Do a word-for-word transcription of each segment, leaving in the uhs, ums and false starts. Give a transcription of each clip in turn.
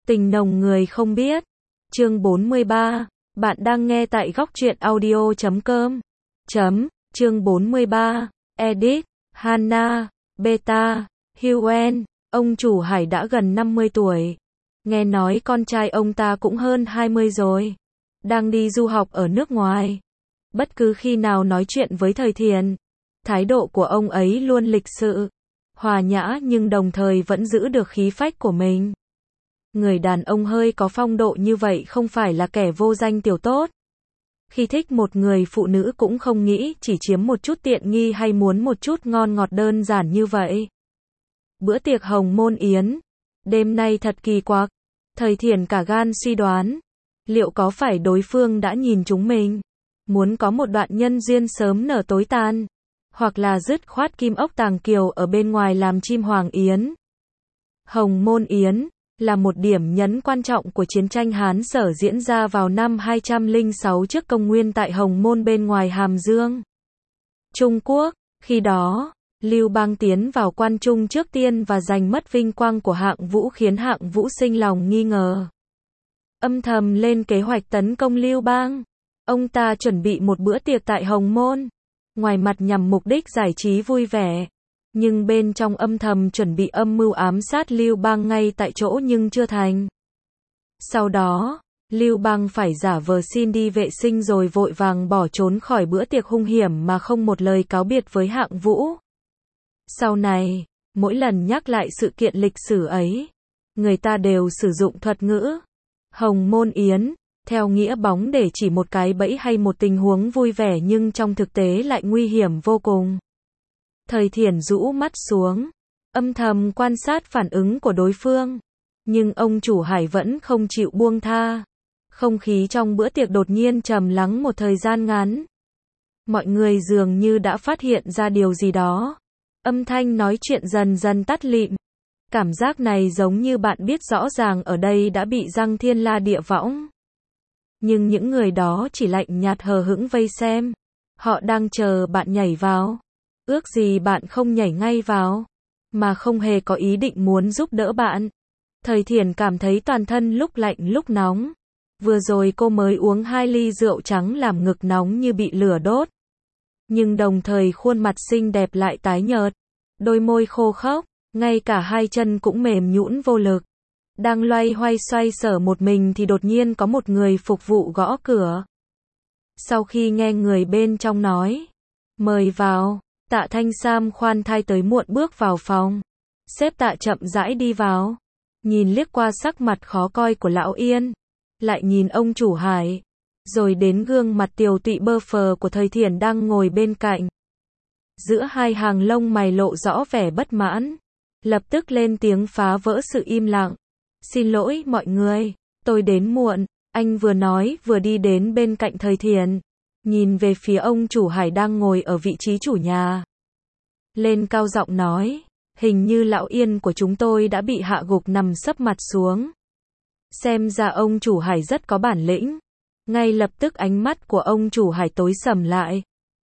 Tình nồng người không biết. Chương bốn mươi ba. Bạn đang nghe tại góc truyện audio chấm com. Chấm. Chương bốn mươi ba. Edit. Hannah. Beta. Huen. Ông chủ Hải đã gần năm mươi tuổi. Nghe nói con trai ông ta cũng hơn hai mươi rồi. Đang đi du học ở nước ngoài. Bất cứ khi nào nói chuyện với Thời Thiền, thái độ của ông ấy luôn lịch sự, hòa nhã nhưng đồng thời vẫn giữ được khí phách của mình. Người đàn ông hơi có phong độ như vậy không phải là kẻ vô danh tiểu tốt. Khi thích một người phụ nữ cũng không nghĩ chỉ chiếm một chút tiện nghi hay muốn một chút ngon ngọt đơn giản như vậy. Bữa tiệc hồng môn yến. Đêm nay thật kỳ quặc. Thời Thiền cả gan suy đoán. Liệu có phải đối phương đã nhìn chúng mình? Muốn có một đoạn nhân duyên sớm nở tối tàn? Hoặc là dứt khoát kim ốc tàng kiều ở bên ngoài làm chim hoàng yến? Hồng môn yến là một điểm nhấn quan trọng của chiến tranh Hán Sở diễn ra vào năm hai trăm lẻ sáu trước công nguyên tại Hồng Môn bên ngoài Hàm Dương, Trung Quốc. Khi đó, Lưu Bang tiến vào quan trung trước tiên và giành mất vinh quang của Hạng Vũ khiến Hạng Vũ sinh lòng nghi ngờ. Âm thầm lên kế hoạch tấn công Lưu Bang. Ông ta chuẩn bị một bữa tiệc tại Hồng Môn, ngoài mặt nhằm mục đích giải trí vui vẻ, nhưng bên trong âm thầm chuẩn bị âm mưu ám sát Lưu Bang ngay tại chỗ nhưng chưa thành. Sau đó, Lưu Bang phải giả vờ xin đi vệ sinh rồi vội vàng bỏ trốn khỏi bữa tiệc hung hiểm mà không một lời cáo biệt với Hạng Vũ. Sau này, mỗi lần nhắc lại sự kiện lịch sử ấy, người ta đều sử dụng thuật ngữ Hồng Môn Yến, theo nghĩa bóng để chỉ một cái bẫy hay một tình huống vui vẻ nhưng trong thực tế lại nguy hiểm vô cùng. Thời Thiền rũ mắt xuống, âm thầm quan sát phản ứng của đối phương. Nhưng ông chủ Hải vẫn không chịu buông tha. Không khí trong bữa tiệc đột nhiên trầm lắng một thời gian ngắn. Mọi người dường như đã phát hiện ra điều gì đó. Âm thanh nói chuyện dần dần tắt lịm. Cảm giác này giống như bạn biết rõ ràng ở đây đã bị răng thiên la địa võng. Nhưng những người đó chỉ lạnh nhạt hờ hững vây xem. Họ đang chờ bạn nhảy vào. Ước gì bạn không nhảy ngay vào, mà không hề có ý định muốn giúp đỡ bạn. Thời Thiền cảm thấy toàn thân lúc lạnh lúc nóng. Vừa rồi cô mới uống hai ly rượu trắng làm ngực nóng như bị lửa đốt. Nhưng đồng thời khuôn mặt xinh đẹp lại tái nhợt, đôi môi khô khốc, ngay cả hai chân cũng mềm nhũn vô lực. Đang loay hoay xoay sở một mình thì đột nhiên có một người phục vụ gõ cửa. Sau khi nghe người bên trong nói, mời vào, Tạ Thanh Sam khoan thai tới muộn bước vào phòng. Sếp Tạ chậm rãi đi vào, nhìn liếc qua sắc mặt khó coi của lão Yên, lại nhìn ông chủ Hải, rồi đến gương mặt tiều tụy bơ phờ của Thời Thiền đang ngồi bên cạnh. Giữa hai hàng lông mày lộ rõ vẻ bất mãn, lập tức lên tiếng phá vỡ sự im lặng. Xin lỗi mọi người, tôi đến muộn. Anh vừa nói vừa đi đến bên cạnh Thời Thiền, nhìn về phía ông chủ Hải đang ngồi ở vị trí chủ nhà. Lên cao giọng nói, hình như lão Yên của chúng tôi đã bị hạ gục nằm sấp mặt xuống. Xem ra ông chủ Hải rất có bản lĩnh. Ngay lập tức ánh mắt của ông chủ Hải tối sầm lại,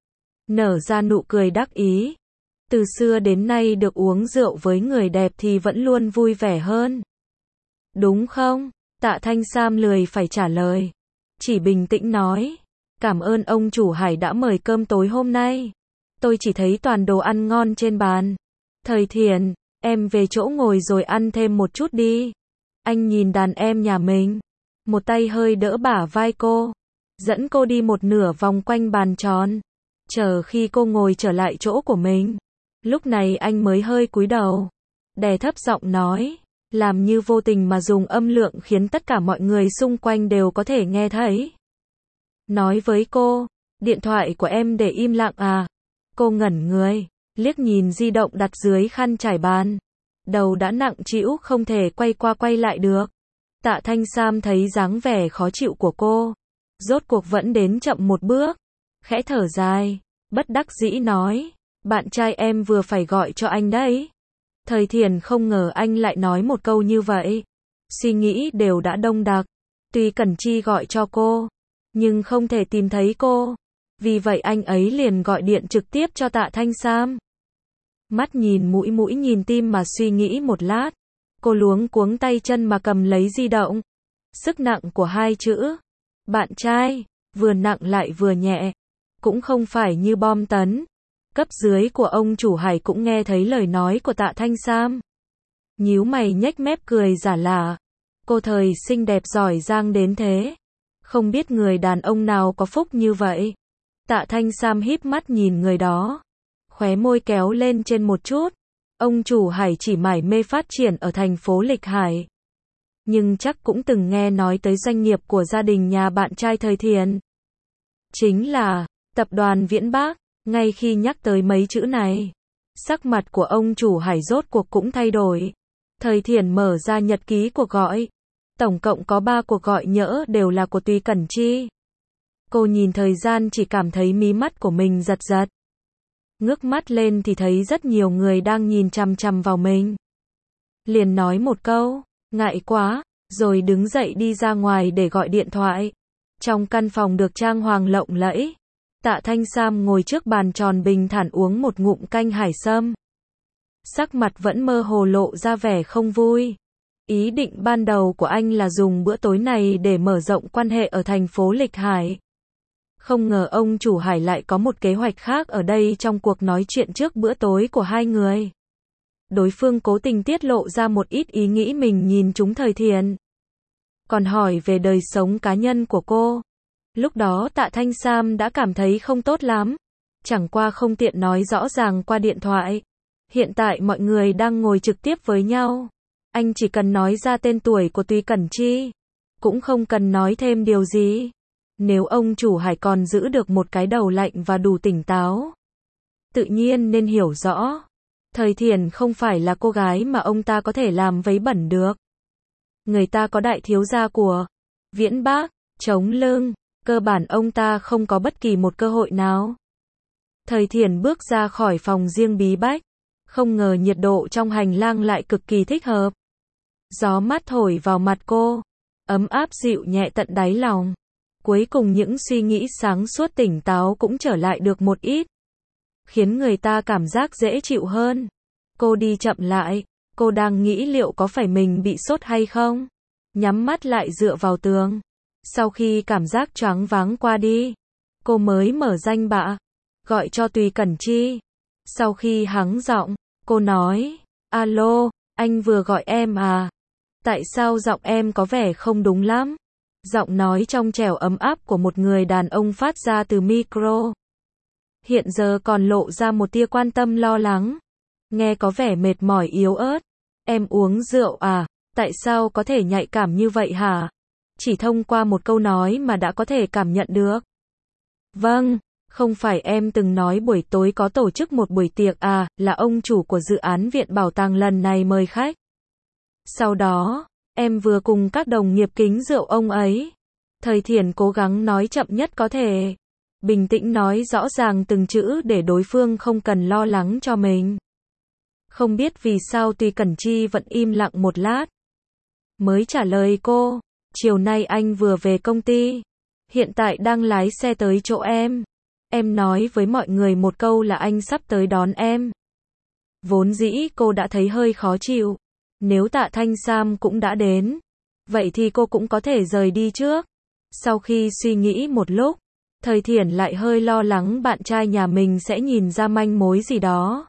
nở ra nụ cười đắc ý. Từ xưa đến nay được uống rượu với người đẹp thì vẫn luôn vui vẻ hơn. Đúng không? Tạ Thanh Sam lười phải trả lời, chỉ bình tĩnh nói, cảm ơn ông chủ Hải đã mời cơm tối hôm nay. Tôi chỉ thấy toàn đồ ăn ngon trên bàn. Thời Thiền, em về chỗ ngồi rồi ăn thêm một chút đi. Anh nhìn đàn em nhà mình, một tay hơi đỡ bả vai cô, dẫn cô đi một nửa vòng quanh bàn tròn, chờ khi cô ngồi trở lại chỗ của mình. Lúc này anh mới hơi cúi đầu, đè thấp giọng nói, làm như vô tình mà dùng âm lượng khiến tất cả mọi người xung quanh đều có thể nghe thấy. Nói với cô, điện thoại của em để im lặng à? Cô ngẩn người, liếc nhìn di động đặt dưới khăn trải bàn. Đầu đã nặng trĩu không thể quay qua quay lại được. Tạ Thanh Sam thấy dáng vẻ khó chịu của cô, rốt cuộc vẫn đến chậm một bước, khẽ thở dài, bất đắc dĩ nói, bạn trai em vừa phải gọi cho anh đấy. Thời Thiền không ngờ anh lại nói một câu như vậy. Suy nghĩ đều đã đông đặc. Tuy Cẩn Chi gọi cho cô, nhưng không thể tìm thấy cô. Vì vậy anh ấy liền gọi điện trực tiếp cho Tạ Thanh Sam. Mắt nhìn mũi mũi nhìn tim mà suy nghĩ một lát. Cô luống cuống tay chân mà cầm lấy di động. Sức nặng của hai chữ bạn trai, vừa nặng lại vừa nhẹ. Cũng không phải như bom tấn. Cấp dưới của ông chủ Hải cũng nghe thấy lời nói của Tạ Thanh Sam. Nhíu mày nhếch mép cười giả lả. Cô thời xinh đẹp giỏi giang đến thế. Không biết người đàn ông nào có phúc như vậy. Tạ Thanh Sam híp mắt nhìn người đó. Khóe môi kéo lên trên một chút. Ông chủ Hải chỉ mải mê phát triển ở thành phố Lịch Hải. Nhưng chắc cũng từng nghe nói tới doanh nghiệp của gia đình nhà bạn trai Thời Thiền. Chính là tập đoàn Viễn Bác. Ngay khi nhắc tới mấy chữ này, sắc mặt của ông chủ Hải rốt cuộc cũng thay đổi. Thời Thiền mở ra nhật ký cuộc gọi. Tổng cộng có ba cuộc gọi nhỡ đều là của Tùy Cẩn Chi. Cô nhìn thời gian chỉ cảm thấy mí mắt của mình giật giật. Ngước mắt lên thì thấy rất nhiều người đang nhìn chằm chằm vào mình. Liền nói một câu, ngại quá, rồi đứng dậy đi ra ngoài để gọi điện thoại. Trong căn phòng được trang hoàng lộng lẫy, Tạ Thanh Sam ngồi trước bàn tròn bình thản uống một ngụm canh hải sâm. Sắc mặt vẫn mơ hồ lộ ra vẻ không vui. Ý định ban đầu của anh là dùng bữa tối này để mở rộng quan hệ ở thành phố Lịch Hải. Không ngờ ông chủ Hải lại có một kế hoạch khác ở đây trong cuộc nói chuyện trước bữa tối của hai người. Đối phương cố tình tiết lộ ra một ít ý nghĩ mình nhìn chúng Thời Thiền. Còn hỏi về đời sống cá nhân của cô. Lúc đó Tạ Thanh Sam đã cảm thấy không tốt lắm. Chẳng qua không tiện nói rõ ràng qua điện thoại. Hiện tại mọi người đang ngồi trực tiếp với nhau. Anh chỉ cần nói ra tên tuổi của Tùy Cẩn Chi. Cũng không cần nói thêm điều gì. Nếu ông chủ Hải còn giữ được một cái đầu lạnh và đủ tỉnh táo, tự nhiên nên hiểu rõ. Thời Thiền không phải là cô gái mà ông ta có thể làm vấy bẩn được. Người ta có đại thiếu gia của Viễn Bác, chống lưng. Cơ bản ông ta không có bất kỳ một cơ hội nào. Thời Thiền bước ra khỏi phòng riêng bí bách. Không ngờ nhiệt độ trong hành lang lại cực kỳ thích hợp. Gió mát thổi vào mặt cô. Ấm áp dịu nhẹ tận đáy lòng. Cuối cùng những suy nghĩ sáng suốt tỉnh táo cũng trở lại được một ít. Khiến người ta cảm giác dễ chịu hơn. Cô đi chậm lại. Cô đang nghĩ liệu có phải mình bị sốt hay không. Nhắm mắt lại dựa vào tường. Sau khi cảm giác choáng váng qua đi, cô mới mở danh bạ. Gọi cho Tùy Cẩn Chi. Sau khi hắng giọng, cô nói, alo, anh vừa gọi em à? Tại sao giọng em có vẻ không đúng lắm? Giọng nói trong trẻo ấm áp của một người đàn ông phát ra từ micro. Hiện giờ còn lộ ra một tia quan tâm lo lắng. Nghe có vẻ mệt mỏi yếu ớt. Em uống rượu à? Tại sao có thể nhạy cảm như vậy hả? Chỉ thông qua một câu nói mà đã có thể cảm nhận được. Vâng, không phải em từng nói buổi tối có tổ chức một buổi tiệc à, là ông chủ của dự án viện bảo tàng lần này mời khách. Sau đó, em vừa cùng các đồng nghiệp kính rượu ông ấy. Thời Thiền cố gắng nói chậm nhất có thể. Bình tĩnh nói rõ ràng từng chữ để đối phương không cần lo lắng cho mình. Không biết vì sao Tùy Cẩn Chi vẫn im lặng một lát. Mới trả lời cô, chiều nay anh vừa về công ty. Hiện tại đang lái xe tới chỗ em. Em nói với mọi người một câu là anh sắp tới đón em. Vốn dĩ cô đã thấy hơi khó chịu. Nếu Tạ Thanh Sam cũng đã đến, vậy thì cô cũng có thể rời đi trước. Sau khi suy nghĩ một lúc, Thời Thiền lại hơi lo lắng bạn trai nhà mình sẽ nhìn ra manh mối gì đó.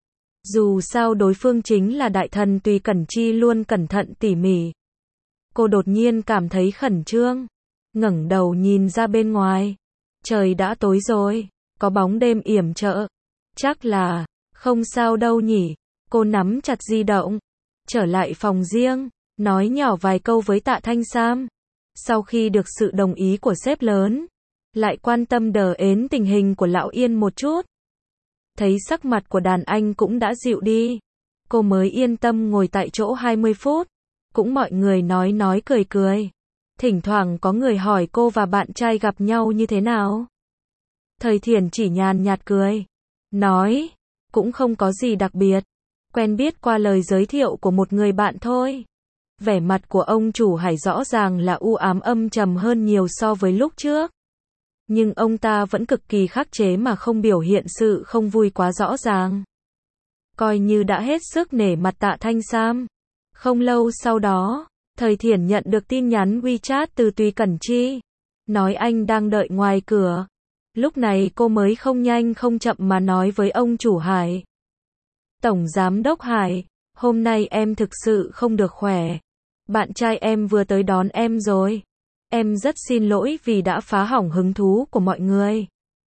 Dù sao đối phương chính là đại thần Tùy Cẩn Chi luôn cẩn thận tỉ mỉ. Cô đột nhiên cảm thấy khẩn trương. Ngẩng đầu nhìn ra bên ngoài. Trời đã tối rồi, có bóng đêm yểm trợ. Chắc là, không sao đâu nhỉ. Cô nắm chặt di động. Trở lại phòng riêng, nói nhỏ vài câu với Tạ Thanh Sam. Sau khi được sự đồng ý của sếp lớn, lại quan tâm đờ ến tình hình của Lão Yên một chút. Thấy sắc mặt của đàn anh cũng đã dịu đi. Cô mới yên tâm ngồi tại chỗ hai mươi phút. Cũng mọi người nói nói cười cười. Thỉnh thoảng có người hỏi cô và bạn trai gặp nhau như thế nào. Thời Thiền chỉ nhàn nhạt cười. Nói, cũng không có gì đặc biệt. Quen biết qua lời giới thiệu của một người bạn thôi. Vẻ mặt của ông chủ Hải rõ ràng là u ám âm trầm hơn nhiều so với lúc trước. Nhưng ông ta vẫn cực kỳ khắc chế mà không biểu hiện sự không vui quá rõ ràng. Coi như đã hết sức nể mặt Tạ Thanh Sam. Không lâu sau đó, Thời Thiển nhận được tin nhắn WeChat từ Tùy Cẩn Chi, nói anh đang đợi ngoài cửa. Lúc này cô mới không nhanh không chậm mà nói với ông chủ Hải. Tổng Giám đốc Hải, hôm nay em thực sự không được khỏe. Bạn trai em vừa tới đón em rồi. Em rất xin lỗi vì đã phá hỏng hứng thú của mọi người.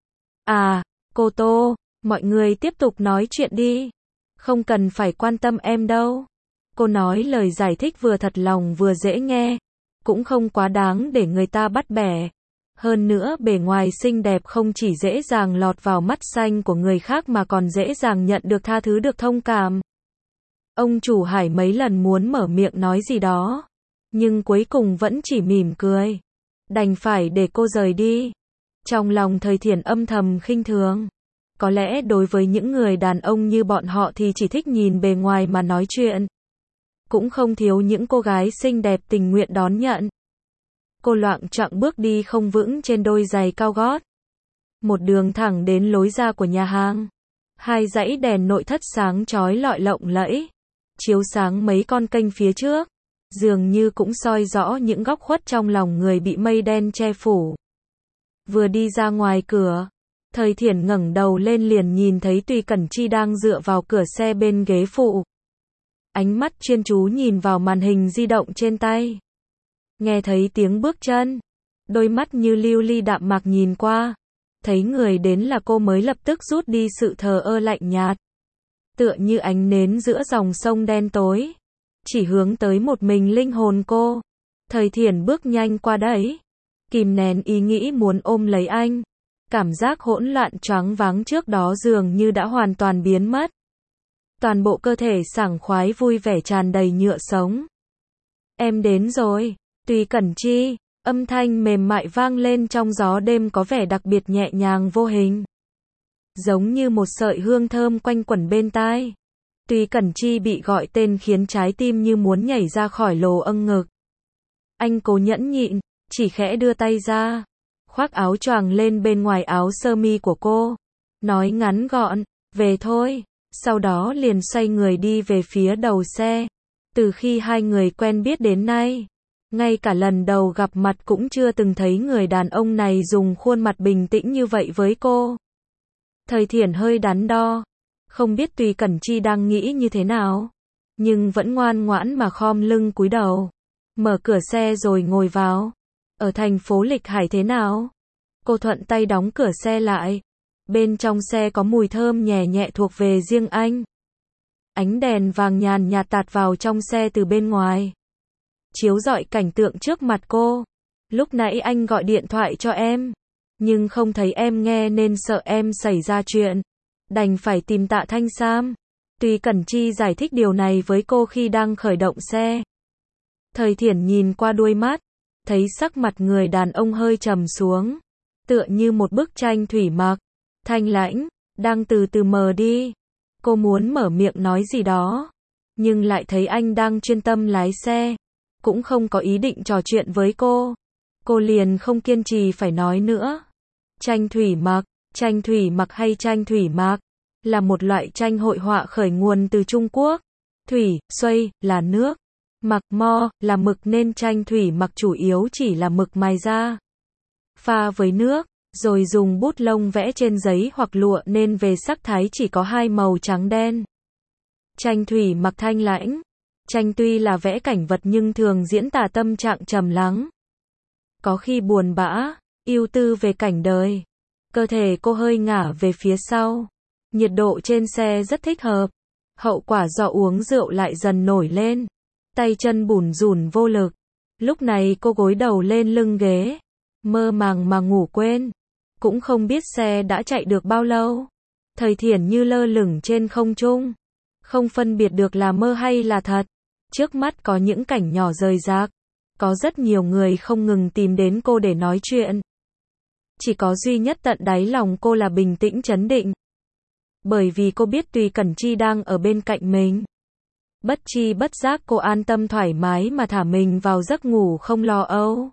À, cô Tô, mọi người tiếp tục nói chuyện đi. Không cần phải quan tâm em đâu. Cô nói lời giải thích vừa thật lòng vừa dễ nghe. Cũng không quá đáng để người ta bắt bẻ. Hơn nữa bề ngoài xinh đẹp không chỉ dễ dàng lọt vào mắt xanh của người khác mà còn dễ dàng nhận được tha thứ được thông cảm. Ông chủ Hải mấy lần muốn mở miệng nói gì đó, nhưng cuối cùng vẫn chỉ mỉm cười. Đành phải để cô rời đi. Trong lòng Thời Thiển âm thầm khinh thường. Có lẽ đối với những người đàn ông như bọn họ thì chỉ thích nhìn bề ngoài mà nói chuyện. Cũng không thiếu những cô gái xinh đẹp tình nguyện đón nhận. Cô loạng choạng bước đi không vững trên đôi giày cao gót. Một đường thẳng đến lối ra của nhà hàng. Hai dãy đèn nội thất sáng chói lọi lộng lẫy, chiếu sáng mấy con kênh phía trước, dường như cũng soi rõ những góc khuất trong lòng người bị mây đen che phủ. Vừa đi ra ngoài cửa, Thời Thiển ngẩng đầu lên liền nhìn thấy Tùy Cẩn Chi đang dựa vào cửa xe bên ghế phụ. Ánh mắt chuyên chú nhìn vào màn hình di động trên tay. Nghe thấy tiếng bước chân, đôi mắt như lưu ly đạm mạc nhìn qua. Thấy người đến là cô mới lập tức rút đi sự thờ ơ lạnh nhạt. Tựa như ánh nến giữa dòng sông đen tối. Chỉ hướng tới một mình linh hồn cô. Thời Thiển bước nhanh qua đấy. Kìm nén ý nghĩ muốn ôm lấy anh. Cảm giác hỗn loạn choáng váng trước đó dường như đã hoàn toàn biến mất. Toàn bộ cơ thể sảng khoái vui vẻ tràn đầy nhựa sống. Em đến rồi, Tùy Cẩn Chi. Âm thanh mềm mại vang lên trong gió đêm có vẻ đặc biệt nhẹ nhàng vô hình. Giống như một sợi hương thơm quanh quẩn bên tai. Tùy Cẩn Chi bị gọi tên khiến trái tim như muốn nhảy ra khỏi lồ âng ngực. Anh cố nhẫn nhịn, chỉ khẽ đưa tay ra, khoác áo choàng lên bên ngoài áo sơ mi của cô. Nói ngắn gọn, về thôi. Sau đó liền xoay người đi về phía đầu xe. Từ khi hai người quen biết đến nay, ngay cả lần đầu gặp mặt cũng chưa từng thấy người đàn ông này dùng khuôn mặt bình tĩnh như vậy với cô. Thời Thiển hơi đắn đo, không biết Tùy Cẩn Chi đang nghĩ như thế nào, nhưng vẫn ngoan ngoãn mà khom lưng cúi đầu, mở cửa xe rồi ngồi vào. Ở thành phố Lịch Hải thế nào? Cô thuận tay đóng cửa xe lại. Bên trong xe có mùi thơm nhẹ nhẹ thuộc về riêng anh. Ánh đèn vàng nhàn nhạt tạt vào trong xe từ bên ngoài, chiếu rọi cảnh tượng trước mặt cô. Lúc nãy anh gọi điện thoại cho em, nhưng không thấy em nghe nên sợ em xảy ra chuyện, đành phải tìm Tạ Thanh Sam. Tùy Cẩn Chi giải thích điều này với cô khi đang khởi động xe. Thời Thiển nhìn qua đuôi mắt, thấy sắc mặt người đàn ông hơi trầm xuống, tựa như một bức tranh thủy mặc, thanh lãnh, đang từ từ mờ đi. Cô muốn mở miệng nói gì đó, nhưng lại thấy anh đang chuyên tâm lái xe, cũng không có ý định trò chuyện với cô. Cô liền không kiên trì phải nói nữa. Tranh thủy mặc, tranh thủy mặc hay tranh thủy mạc, là một loại tranh hội họa khởi nguồn từ Trung Quốc. Thủy, xuôi, là nước. Mặc, mo, là mực nên tranh thủy mặc chủ yếu chỉ là mực mài ra, pha với nước, rồi dùng bút lông vẽ trên giấy hoặc lụa nên về sắc thái chỉ có hai màu trắng đen. Tranh thủy mặc thanh lãnh. Tranh tuy là vẽ cảnh vật nhưng thường diễn tả tâm trạng trầm lắng. Có khi buồn bã, ưu tư về cảnh đời. Cơ thể cô hơi ngả về phía sau. Nhiệt độ trên xe rất thích hợp. Hậu quả do uống rượu lại dần nổi lên. Tay chân bủn rủn vô lực. Lúc này cô gối đầu lên lưng ghế, mơ màng mà ngủ quên. Cũng không biết xe đã chạy được bao lâu. Thời Thiển như lơ lửng trên không trung, không phân biệt được là mơ hay là thật. Trước mắt có những cảnh nhỏ rời rạc. Có rất nhiều người không ngừng tìm đến cô để nói chuyện. Chỉ có duy nhất tận đáy lòng cô là bình tĩnh trấn định. Bởi vì cô biết Tùy Cẩn Chi đang ở bên cạnh mình. Bất chi bất giác cô an tâm thoải mái mà thả mình vào giấc ngủ không lo âu.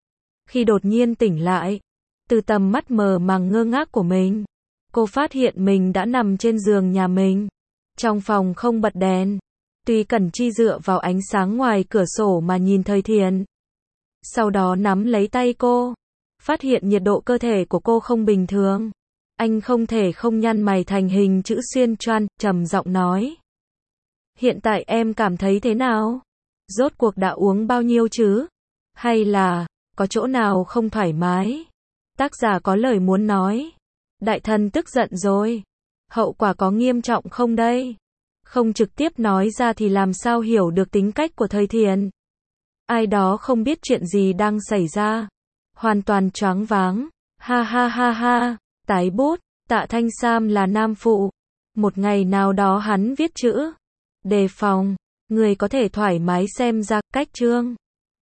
Khi đột nhiên tỉnh lại, từ tầm mắt mờ màng ngơ ngác của mình, cô phát hiện mình đã nằm trên giường nhà mình. Trong phòng không bật đèn. Tuy Cẩn Chi dựa vào ánh sáng ngoài cửa sổ mà nhìn Thời Thiền. Sau đó nắm lấy tay cô. Phát hiện nhiệt độ cơ thể của cô không bình thường. Anh không thể không nhăn mày thành hình chữ xuyên choan, trầm giọng nói. Hiện tại em cảm thấy thế nào? Rốt cuộc đã uống bao nhiêu chứ? Hay là, có chỗ nào không thoải mái? Tác giả có lời muốn nói. Đại thần tức giận rồi. Hậu quả có nghiêm trọng không đây? Không trực tiếp nói ra thì làm sao hiểu được tính cách của Thời Thiền? Ai đó không biết chuyện gì đang xảy ra. Hoàn toàn choáng váng. Ha ha ha ha. Tái bút. Tạ Thanh Sam là nam phụ. Một ngày nào đó hắn viết chữ. Đề phòng. Người có thể thoải mái xem ra cách chương.